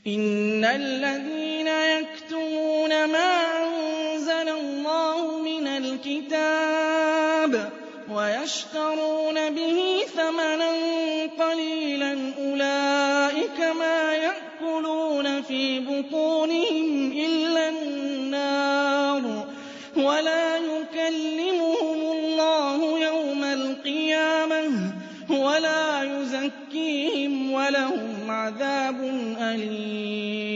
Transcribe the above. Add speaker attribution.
Speaker 1: إِنَّ الَّذِينَ يَكْتُمُونَ مَا أَنزَلَ اللَّهُ مِنَ الْكِتَابِ وَيَشْتَرُونَ بِهِ ثَمَنًا قَلِيلًا أُولَٰئِكَ مَا يَأْكُلُونَ فِي بُطُونِهِمْ إِلَّا النَّارَ وَلَا يُكَلِّمُهُمُ اللَّهُ يَوْمَ الْقِيَامَةِ وَلَا يُزَكِّيهِمْ وَلَهُمْ عَذَابٌ أَلِيمٌ